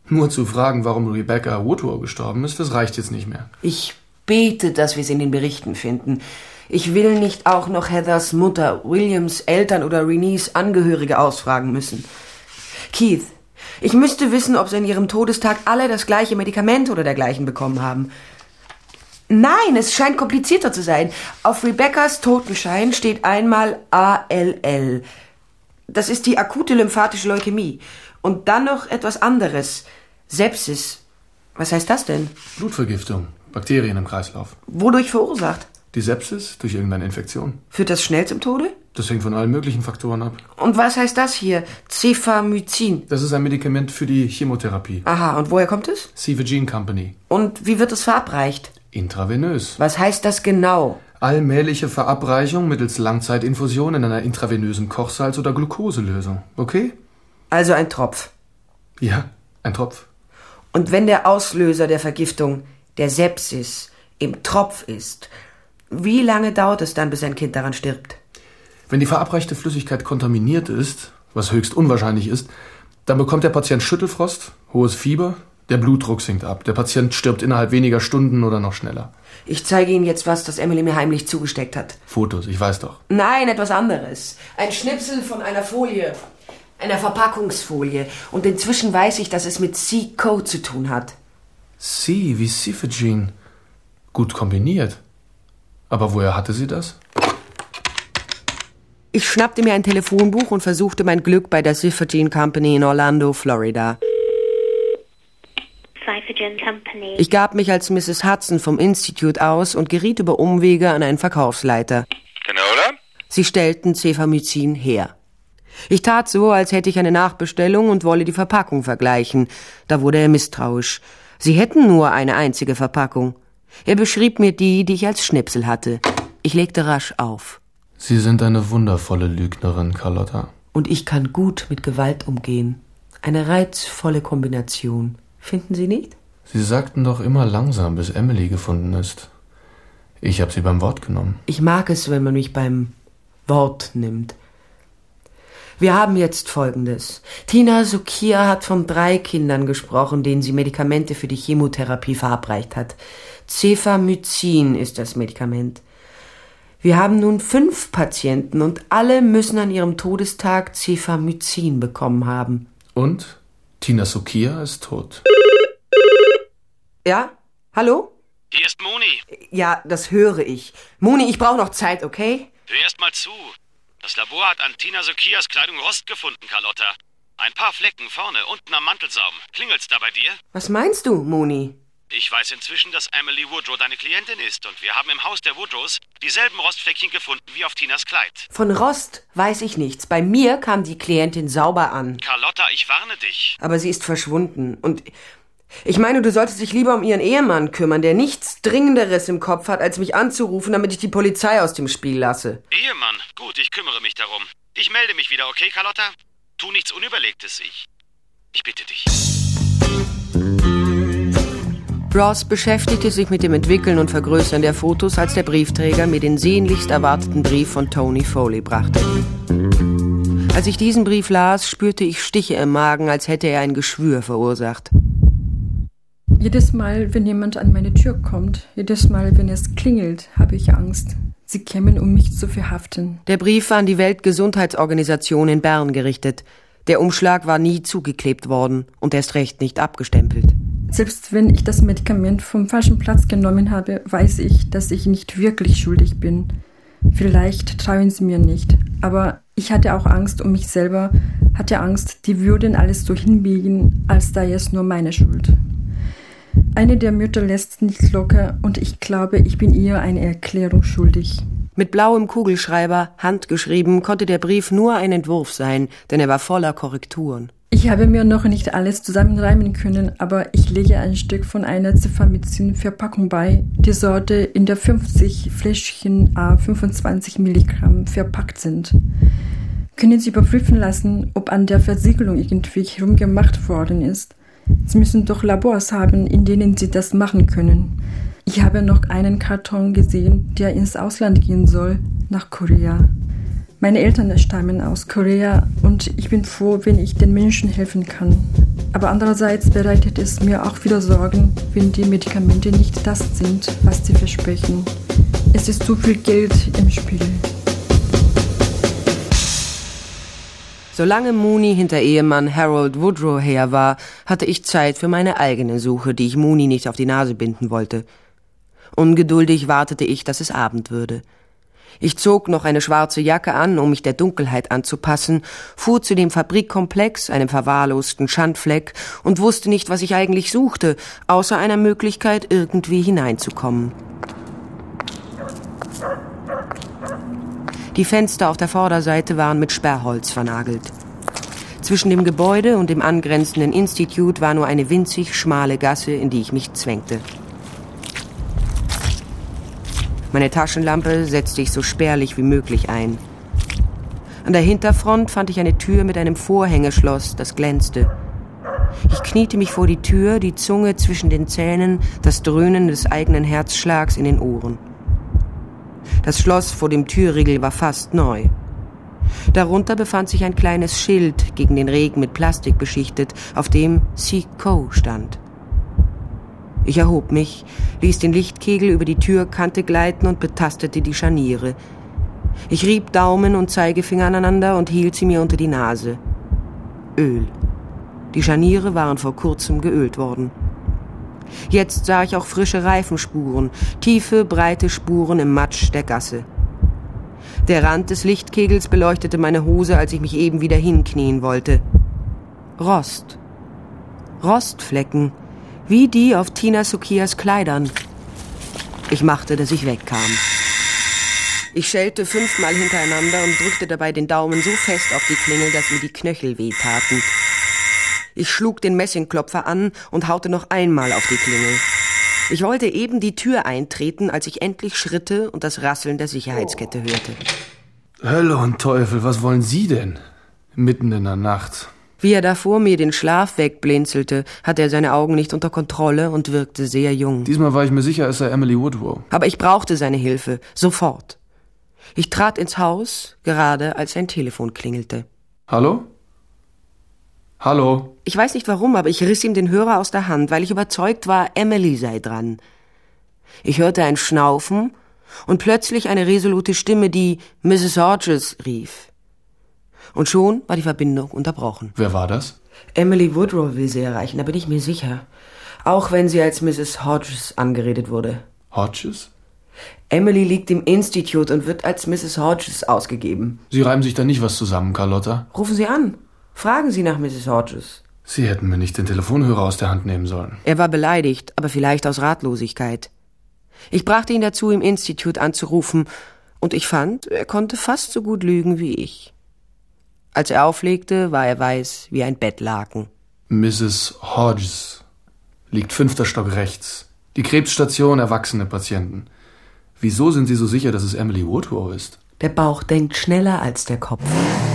Nur zu fragen, warum Rebecca Woodrow gestorben ist, das reicht jetzt nicht mehr. Ich bete, dass wir es in den Berichten finden. Ich will nicht auch noch Heathers Mutter, Williams Eltern oder Renees Angehörige ausfragen müssen. Keith, ich müsste wissen, ob sie an ihrem Todestag alle das gleiche Medikament oder dergleichen bekommen haben. Nein, es scheint komplizierter zu sein. Auf Rebeccas Totenschein steht einmal A L L. Das ist die akute lymphatische Leukämie. Und dann noch etwas anderes. Sepsis. Was heißt das denn? Blutvergiftung. Bakterien im Kreislauf. Wodurch verursacht? Die Sepsis durch irgendeine Infektion. Führt das schnell zum Tode? Das hängt von allen möglichen Faktoren ab. Und was heißt das hier? Cefamycin. Das ist ein Medikament für die Chemotherapie. Aha, und woher kommt es? Sevogene Company. Und wie wird es verabreicht? Intravenös. Was heißt das genau? Allmähliche Verabreichung mittels Langzeitinfusion in einer intravenösen Kochsalz- oder Glukoselösung. Okay? Also ein Tropf. Ja, ein Tropf. Und wenn der Auslöser der Vergiftung, der Sepsis, im Tropf ist, wie lange dauert es dann, bis ein Kind daran stirbt? Wenn die verabreichte Flüssigkeit kontaminiert ist, was höchst unwahrscheinlich ist, dann bekommt der Patient Schüttelfrost, hohes Fieber, der Blutdruck sinkt ab. Der Patient stirbt innerhalb weniger Stunden oder noch schneller. Ich zeige Ihnen jetzt was, das Emily mir heimlich zugesteckt hat. Fotos, ich weiß doch. Nein, etwas anderes. Ein Schnipsel von einer Folie, einer Verpackungsfolie. Und inzwischen weiß ich, dass es mit C-Co zu tun hat. C wie Sevogene. Gut kombiniert. Aber woher hatte sie das? Ich schnappte mir ein Telefonbuch und versuchte mein Glück bei der Sevogene Company in Orlando, Florida. Company. Ich gab mich als Misses Hudson vom Institute aus und geriet über Umwege an einen Verkaufsleiter. Canola? Sie stellten Cefamycin her. Ich tat so, als hätte ich eine Nachbestellung und wolle die Verpackung vergleichen. Da wurde er misstrauisch. Sie hätten nur eine einzige Verpackung. Er beschrieb mir die, die ich als Schnipsel hatte. Ich legte rasch auf. Sie sind eine wundervolle Lügnerin, Carlotta. Und ich kann gut mit Gewalt umgehen. Eine reizvolle Kombination. Finden Sie nicht? Sie sagten doch immer langsam, bis Emily gefunden ist. Ich habe Sie beim Wort genommen. Ich mag es, wenn man mich beim Wort nimmt. Wir haben jetzt Folgendes. Tina Sukia hat von drei Kindern gesprochen, denen sie Medikamente für die Chemotherapie verabreicht hat. Cefamycin ist das Medikament. Wir haben nun fünf Patienten und alle müssen an ihrem Todestag Cefamycin bekommen haben. Und? Tina Sukia ist tot. Ja? Hallo? Hier ist Moni. Ja, das höre ich. Moni, ich brauche noch Zeit, okay? Hör erst mal zu. Das Labor hat an Tina Sukias Kleidung Rost gefunden, Carlotta. Ein paar Flecken vorne, unten am Mantelsaum. Klingelt's da bei dir? Was meinst du, Moni? Ich weiß inzwischen, dass Emily Woodrow deine Klientin ist und wir haben im Haus der Woodrows dieselben Rostfleckchen gefunden wie auf Tinas Kleid. Von Rost weiß ich nichts. Bei mir kam die Klientin sauber an. Carlotta, ich warne dich. Aber sie ist verschwunden. Und ich meine, du solltest dich lieber um ihren Ehemann kümmern, der nichts Dringenderes im Kopf hat, als mich anzurufen, damit ich die Polizei aus dem Spiel lasse. Ehemann? Gut, ich kümmere mich darum. Ich melde mich wieder, okay, Carlotta? Tu nichts Unüberlegtes, ich... Ich bitte dich. Ross beschäftigte sich mit dem Entwickeln und Vergrößern der Fotos, als der Briefträger mir den sehnlichst erwarteten Brief von Tony Foley brachte. Als ich diesen Brief las, spürte ich Stiche im Magen, als hätte er ein Geschwür verursacht. Jedes Mal, wenn jemand an meine Tür kommt, jedes Mal, wenn es klingelt, habe ich Angst. Sie kämen, um mich zu verhaften. Der Brief war an die Weltgesundheitsorganisation in Bern gerichtet. Der Umschlag war nie zugeklebt worden und erst recht nicht abgestempelt. Selbst wenn ich das Medikament vom falschen Platz genommen habe, weiß ich, dass ich nicht wirklich schuldig bin. Vielleicht trauen sie mir nicht, aber ich hatte auch Angst um mich selber, hatte Angst, die würden alles so hinbiegen, als sei es nur meine Schuld. Eine der Mütter lässt nicht locker und ich glaube, ich bin ihr eine Erklärung schuldig. Mit blauem Kugelschreiber, handgeschrieben, konnte der Brief nur ein Entwurf sein, denn er war voller Korrekturen. Ich habe mir noch nicht alles zusammenreimen können, aber ich lege ein Stück von einer Cefamycin-Verpackung bei, die Sorte, in der fünfzig Fläschchen à fünfundzwanzig Milligramm verpackt sind. Können Sie überprüfen lassen, ob an der Versiegelung irgendwie herumgemacht worden ist? Sie müssen doch Labors haben, in denen Sie das machen können. Ich habe noch einen Karton gesehen, der ins Ausland gehen soll, nach Korea. Meine Eltern stammen aus Korea und ich bin froh, wenn ich den Menschen helfen kann. Aber andererseits bereitet es mir auch wieder Sorgen, wenn die Medikamente nicht das sind, was sie versprechen. Es ist zu viel Geld im Spiel. Solange Mooney hinter Ehemann Harold Woodrow her war, hatte ich Zeit für meine eigene Suche, die ich Mooney nicht auf die Nase binden wollte. Ungeduldig wartete ich, dass es Abend würde. Ich zog noch eine schwarze Jacke an, um mich der Dunkelheit anzupassen, fuhr zu dem Fabrikkomplex, einem verwahrlosten Schandfleck, und wusste nicht, was ich eigentlich suchte, außer einer Möglichkeit, irgendwie hineinzukommen. Die Fenster auf der Vorderseite waren mit Sperrholz vernagelt. Zwischen dem Gebäude und dem angrenzenden Institut war nur eine winzig schmale Gasse, in die ich mich zwängte. Meine Taschenlampe setzte ich so spärlich wie möglich ein. An der Hinterfront fand ich eine Tür mit einem Vorhängeschloss, das glänzte. Ich kniete mich vor die Tür, die Zunge zwischen den Zähnen, das Dröhnen des eigenen Herzschlags in den Ohren. Das Schloss vor dem Türriegel war fast neu. Darunter befand sich ein kleines Schild, gegen den Regen mit Plastik beschichtet, auf dem Seaco stand. Ich erhob mich, ließ den Lichtkegel über die Türkante gleiten und betastete die Scharniere. Ich rieb Daumen und Zeigefinger aneinander und hielt sie mir unter die Nase. Öl. Die Scharniere waren vor kurzem geölt worden. Jetzt sah ich auch frische Reifenspuren, tiefe, breite Spuren im Matsch der Gasse. Der Rand des Lichtkegels beleuchtete meine Hose, als ich mich eben wieder hinknien wollte. Rost. Rostflecken, wie die auf Tina Sokiyas Kleidern. Ich machte, dass ich wegkam. Ich schellte fünfmal hintereinander und drückte dabei den Daumen so fest auf die Klingel, dass mir die Knöchel wehtaten. Ich schlug den Messingklopfer an und haute noch einmal auf die Klingel. Ich wollte eben die Tür eintreten, als ich endlich Schritte und das Rasseln der Sicherheitskette hörte. Hölle und Teufel, was wollen Sie denn? Mitten in der Nacht. Wie er da vor mir den Schlaf wegblinzelte, hatte er seine Augen nicht unter Kontrolle und wirkte sehr jung. Diesmal war ich mir sicher, es sei Emily Woodrow. Aber ich brauchte seine Hilfe, sofort. Ich trat ins Haus, gerade als sein Telefon klingelte. Hallo? Hallo? Ich weiß nicht warum, aber ich riss ihm den Hörer aus der Hand, weil ich überzeugt war, Emily sei dran. Ich hörte ein Schnaufen und plötzlich eine resolute Stimme, die Misses Hodges rief. Und schon war die Verbindung unterbrochen. Wer war das? Emily Woodrow will sie erreichen, da bin ich mir sicher. Auch wenn sie als Misses Hodges angeredet wurde. Hodges? Emily liegt im Institut und wird als Misses Hodges ausgegeben. Sie reiben sich da nicht was zusammen, Carlotta? Rufen Sie an. Fragen Sie nach Misses Hodges. Sie hätten mir nicht den Telefonhörer aus der Hand nehmen sollen. Er war beleidigt, aber vielleicht aus Ratlosigkeit. Ich brachte ihn dazu, im Institut anzurufen, und ich fand, er konnte fast so gut lügen wie ich. Als er auflegte, war er weiß wie ein Bettlaken. Misses Hodges liegt fünfter Stock rechts. Die Krebsstation, erwachsene Patienten. Wieso sind Sie so sicher, dass es Emily Woodrow ist? Der Bauch denkt schneller als der Kopf.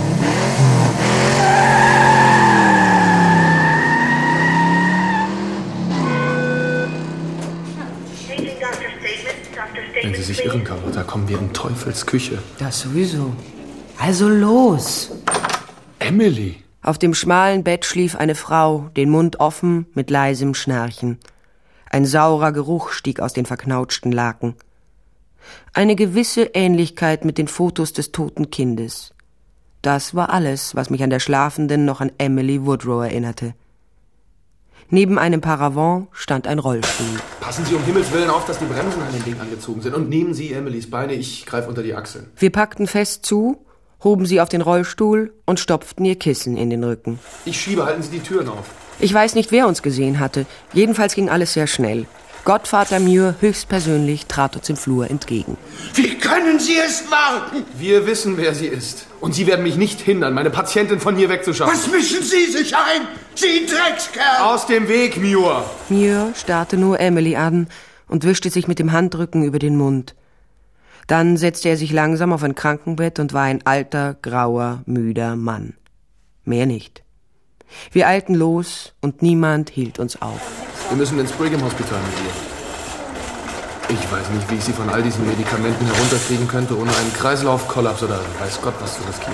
Wenn Sie sich irren, Carlotta, kommen wir in Teufels Küche. Das sowieso. Also los. Emily. Auf dem schmalen Bett schlief eine Frau, den Mund offen, mit leisem Schnarchen. Ein saurer Geruch stieg aus den verknautschten Laken. Eine gewisse Ähnlichkeit mit den Fotos des toten Kindes. Das war alles, was mich an der Schlafenden noch an Emily Woodrow erinnerte. Neben einem Paravent stand ein Rollstuhl. Passen Sie um Himmels Willen auf, dass die Bremsen an dem Ding angezogen sind. Und nehmen Sie Emilys Beine, ich greife unter die Achseln. Wir packten fest zu, hoben sie auf den Rollstuhl und stopften ihr Kissen in den Rücken. Ich schiebe, halten Sie die Türen auf. Ich weiß nicht, wer uns gesehen hatte. Jedenfalls ging alles sehr schnell. Gottvater Muir höchstpersönlich trat uns im Flur entgegen. Wie können Sie es wagen? Wir wissen, wer sie ist. Und Sie werden mich nicht hindern, meine Patientin von hier wegzuschaffen. Was mischen Sie sich ein? Sie Dreckskerl! Aus dem Weg, Muir! Muir starrte nur Emily an und wischte sich mit dem Handrücken über den Mund. Dann setzte er sich langsam auf ein Krankenbett und war ein alter, grauer, müder Mann. Mehr nicht. Wir eilten los und niemand hielt uns auf. Wir müssen ins Brigham Hospital mit ihr. Ich weiß nicht, wie ich sie von all diesen Medikamenten herunterkriegen könnte, ohne einen Kreislaufkollaps oder weiß Gott was zu riskieren.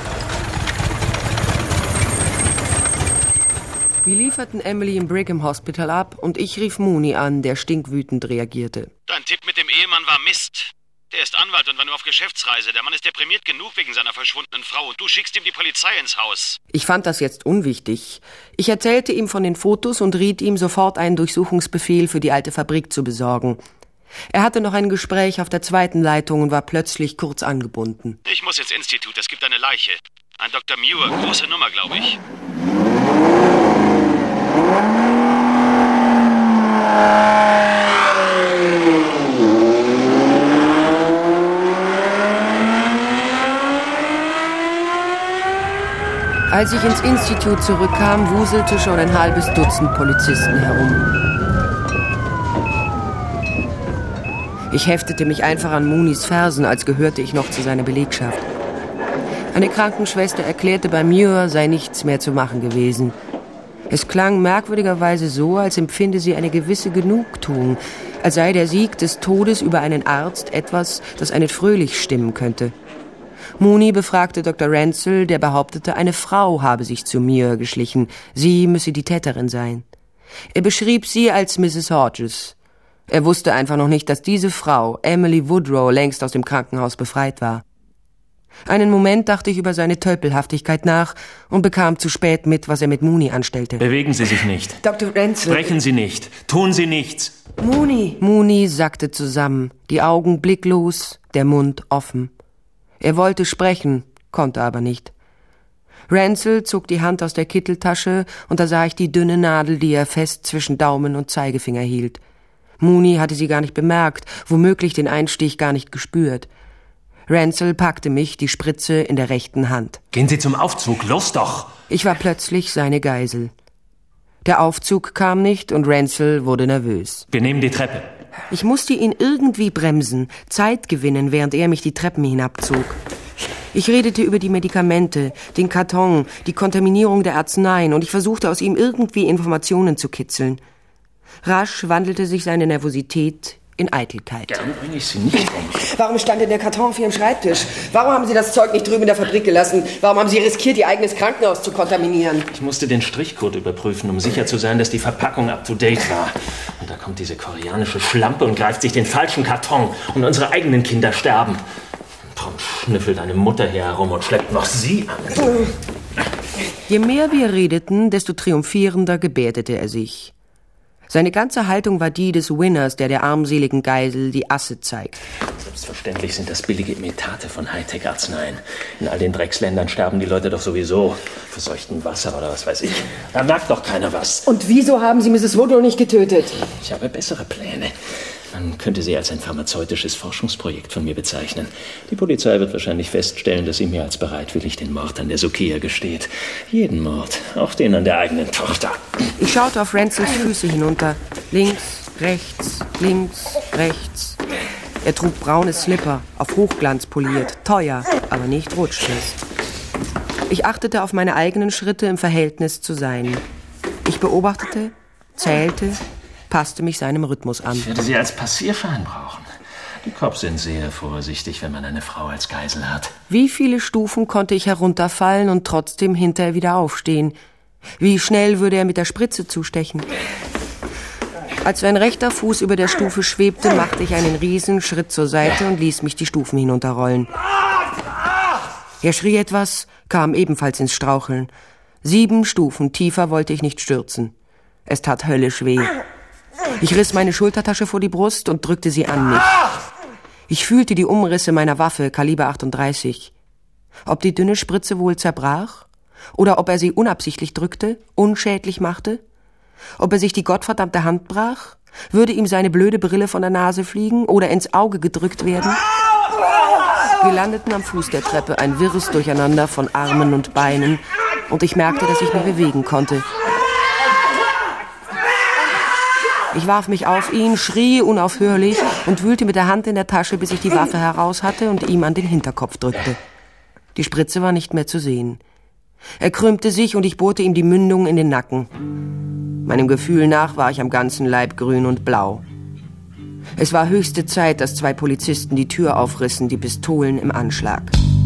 Wir lieferten Emily im Brigham Hospital ab und ich rief Mooney an, der stinkwütend reagierte. Dein Tipp mit dem Ehemann war Mist. Der ist Anwalt und war nur auf Geschäftsreise. Der Mann ist deprimiert genug wegen seiner verschwundenen Frau und du schickst ihm die Polizei ins Haus. Ich fand das jetzt unwichtig. Ich erzählte ihm von den Fotos und riet ihm, sofort einen Durchsuchungsbefehl für die alte Fabrik zu besorgen. Er hatte noch ein Gespräch auf der zweiten Leitung und war plötzlich kurz angebunden. Ich muss ins Institut, es gibt eine Leiche. Ein Doktor Muir, große Nummer, glaube ich. Als ich ins Institut zurückkam, wuselte schon ein halbes Dutzend Polizisten herum. Ich heftete mich einfach an Mooneys Fersen, als gehörte ich noch zu seiner Belegschaft. Eine Krankenschwester erklärte, bei Muir sei nichts mehr zu machen gewesen. Es klang merkwürdigerweise so, als empfinde sie eine gewisse Genugtuung, als sei der Sieg des Todes über einen Arzt etwas, das einen fröhlich stimmen könnte. Mooney befragte Doktor Rensel, der behauptete, eine Frau habe sich zu Muir geschlichen, sie müsse die Täterin sein. Er beschrieb sie als Misses Hodges. Er wusste einfach noch nicht, dass diese Frau, Emily Woodrow, längst aus dem Krankenhaus befreit war. Einen Moment dachte ich über seine Tölpelhaftigkeit nach und bekam zu spät mit, was er mit Mooney anstellte. Bewegen Sie sich nicht. Doktor Rensel. Sprechen Sie nicht. Tun Sie nichts. Mooney. Mooney sackte zusammen, die Augen blicklos, der Mund offen. Er wollte sprechen, konnte aber nicht. Rensel zog die Hand aus der Kitteltasche und da sah ich die dünne Nadel, die er fest zwischen Daumen und Zeigefinger hielt. Mooney hatte sie gar nicht bemerkt, womöglich den Einstich gar nicht gespürt. Rensel packte mich, die Spritze in der rechten Hand. Gehen Sie zum Aufzug, los doch! Ich war plötzlich seine Geisel. Der Aufzug kam nicht und Rensel wurde nervös. Wir nehmen die Treppe. Ich musste ihn irgendwie bremsen, Zeit gewinnen, während er mich die Treppen hinabzog. Ich redete über die Medikamente, den Karton, die Kontaminierung der Arzneien und ich versuchte aus ihm irgendwie Informationen zu kitzeln. Rasch wandelte sich seine Nervosität in Eitelkeit. Dann bringe ich Sie nicht um. Warum stand denn der Karton auf Ihrem Schreibtisch? Warum haben Sie das Zeug nicht drüben in der Fabrik gelassen? Warum haben Sie riskiert, Ihr eigenes Krankenhaus zu kontaminieren? Ich musste den Strichcode überprüfen, um sicher zu sein, dass die Verpackung up-to-date war. Und da kommt diese koreanische Schlampe und greift sich den falschen Karton und unsere eigenen Kinder sterben. Drum schnüffelt eine Mutter hier herum und schleppt noch Sie an. Je mehr wir redeten, desto triumphierender gebärdete er sich. Seine ganze Haltung war die des Winners, der der armseligen Geisel die Asse zeigt. Selbstverständlich sind das billige Imitate von Hightech-Arzneien. In all den Drecksländern sterben die Leute doch sowieso. Verseuchten Wasser oder was weiß ich. Da merkt doch keiner was. Und wieso haben Sie Misses Woodrow nicht getötet? Ich habe bessere Pläne. Man könnte sie als ein pharmazeutisches Forschungsprojekt von mir bezeichnen. Die Polizei wird wahrscheinlich feststellen, dass sie mir als bereitwillig den Mord an der Sokia gesteht. Jeden Mord, auch den an der eigenen Tochter. Ich schaute auf Rensels Füße hinunter. Links, rechts, links, rechts. Er trug braune Slipper, auf Hochglanz poliert, teuer, aber nicht rutschfest. Ich achtete auf meine eigenen Schritte im Verhältnis zu seinen. Ich beobachtete, zählte, passte mich seinem Rhythmus an. Ich werde sie als Passierschein brauchen. Die Cops sind sehr vorsichtig, wenn man eine Frau als Geisel hat. Wie viele Stufen konnte ich herunterfallen und trotzdem hinterher wieder aufstehen? Wie schnell würde er mit der Spritze zustechen? Als sein rechter Fuß über der Stufe schwebte, machte ich einen riesen Schritt zur Seite und ließ mich die Stufen hinunterrollen. Er schrie etwas, kam ebenfalls ins Straucheln. Sieben Stufen tiefer wollte ich nicht stürzen. Es tat höllisch weh. Ich riss meine Schultertasche vor die Brust und drückte sie an mich. Ich fühlte die Umrisse meiner Waffe, Kaliber achtunddreißig. Ob die dünne Spritze wohl zerbrach? Oder ob er sie unabsichtlich drückte, unschädlich machte? Ob er sich die gottverdammte Hand brach? Würde ihm seine blöde Brille von der Nase fliegen oder ins Auge gedrückt werden? Wir landeten am Fuß der Treppe, ein wirres Durcheinander von Armen und Beinen, und ich merkte, dass ich mich bewegen konnte. Ich warf mich auf ihn, schrie unaufhörlich und wühlte mit der Hand in der Tasche, bis ich die Waffe heraus hatte und ihm an den Hinterkopf drückte. Die Spritze war nicht mehr zu sehen. Er krümmte sich und ich bohrte ihm die Mündung in den Nacken. Meinem Gefühl nach war ich am ganzen Leib grün und blau. Es war höchste Zeit, dass zwei Polizisten die Tür aufrissen, die Pistolen im Anschlag.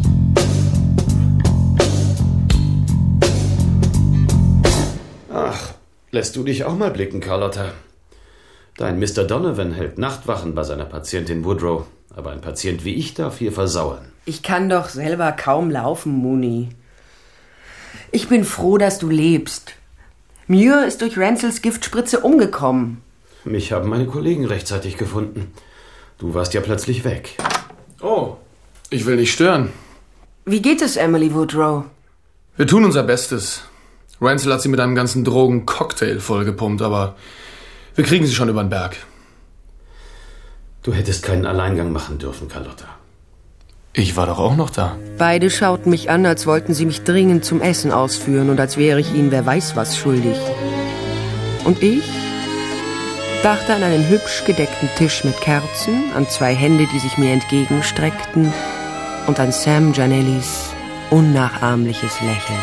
Ach, lässt du dich auch mal blicken, Carlotta? Dein Mister Donovan hält Nachtwachen bei seiner Patientin Woodrow, aber ein Patient wie ich darf hier versauern. Ich kann doch selber kaum laufen, Mooney. Ich bin froh, dass du lebst. Muir ist durch Ransels Giftspritze umgekommen. Mich haben meine Kollegen rechtzeitig gefunden. Du warst ja plötzlich weg. Oh, ich will nicht stören. Wie geht es Emily Woodrow? Wir tun unser Bestes. Ransel hat sie mit einem ganzen Drogen-Cocktail vollgepumpt, aber wir kriegen sie schon über den Berg. Du hättest keinen Alleingang machen dürfen, Carlotta. Ich war doch auch noch da. Beide schauten mich an, als wollten sie mich dringend zum Essen ausführen und als wäre ich ihnen wer weiß was schuldig. Und ich dachte an einen hübsch gedeckten Tisch mit Kerzen, an zwei Hände, die sich mir entgegenstreckten und an Sam Gianellis unnachahmliches Lächeln.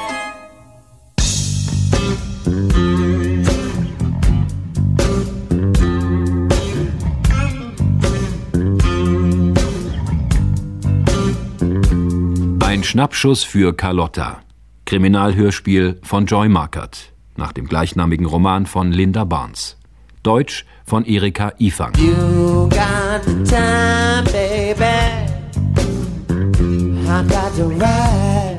Ein Schnappschuss für Carlotta. Kriminalhörspiel von Joy Markert. Nach dem gleichnamigen Roman von Linda Barnes. Deutsch von Erika Ifang. You got the time, baby. I got the right.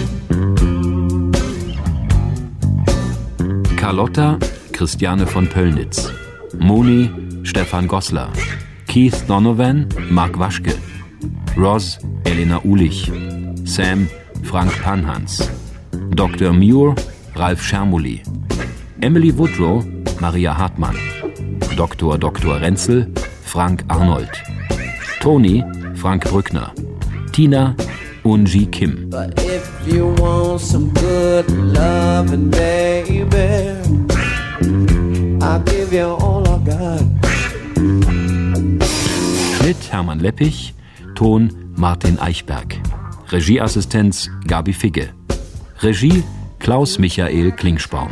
Carlotta, Christiane von Pöllnitz. Mooney, Stefan Gossler. Keith Donovan, Mark Waschke. Roz, Elena Ulich. Sam, Frank Panhans. Doktor Muir, Ralf Schermuli. Emily Woodrow, Maria Hartmann. Doktor Doktor Renzel, Frank Arnold. Toni, Frank Brückner. Tina, Unji Kim. But if you want some good loving, baby, I'll give you all I got. Schnitt Hermann Leppich, Ton Martin Eichberg. Regieassistenz Gabi Figge. Regie Klaus Michael Klingspaun.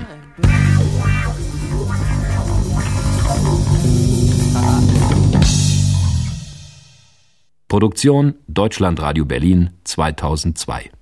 Produktion Deutschlandradio Berlin zweitausendzwei.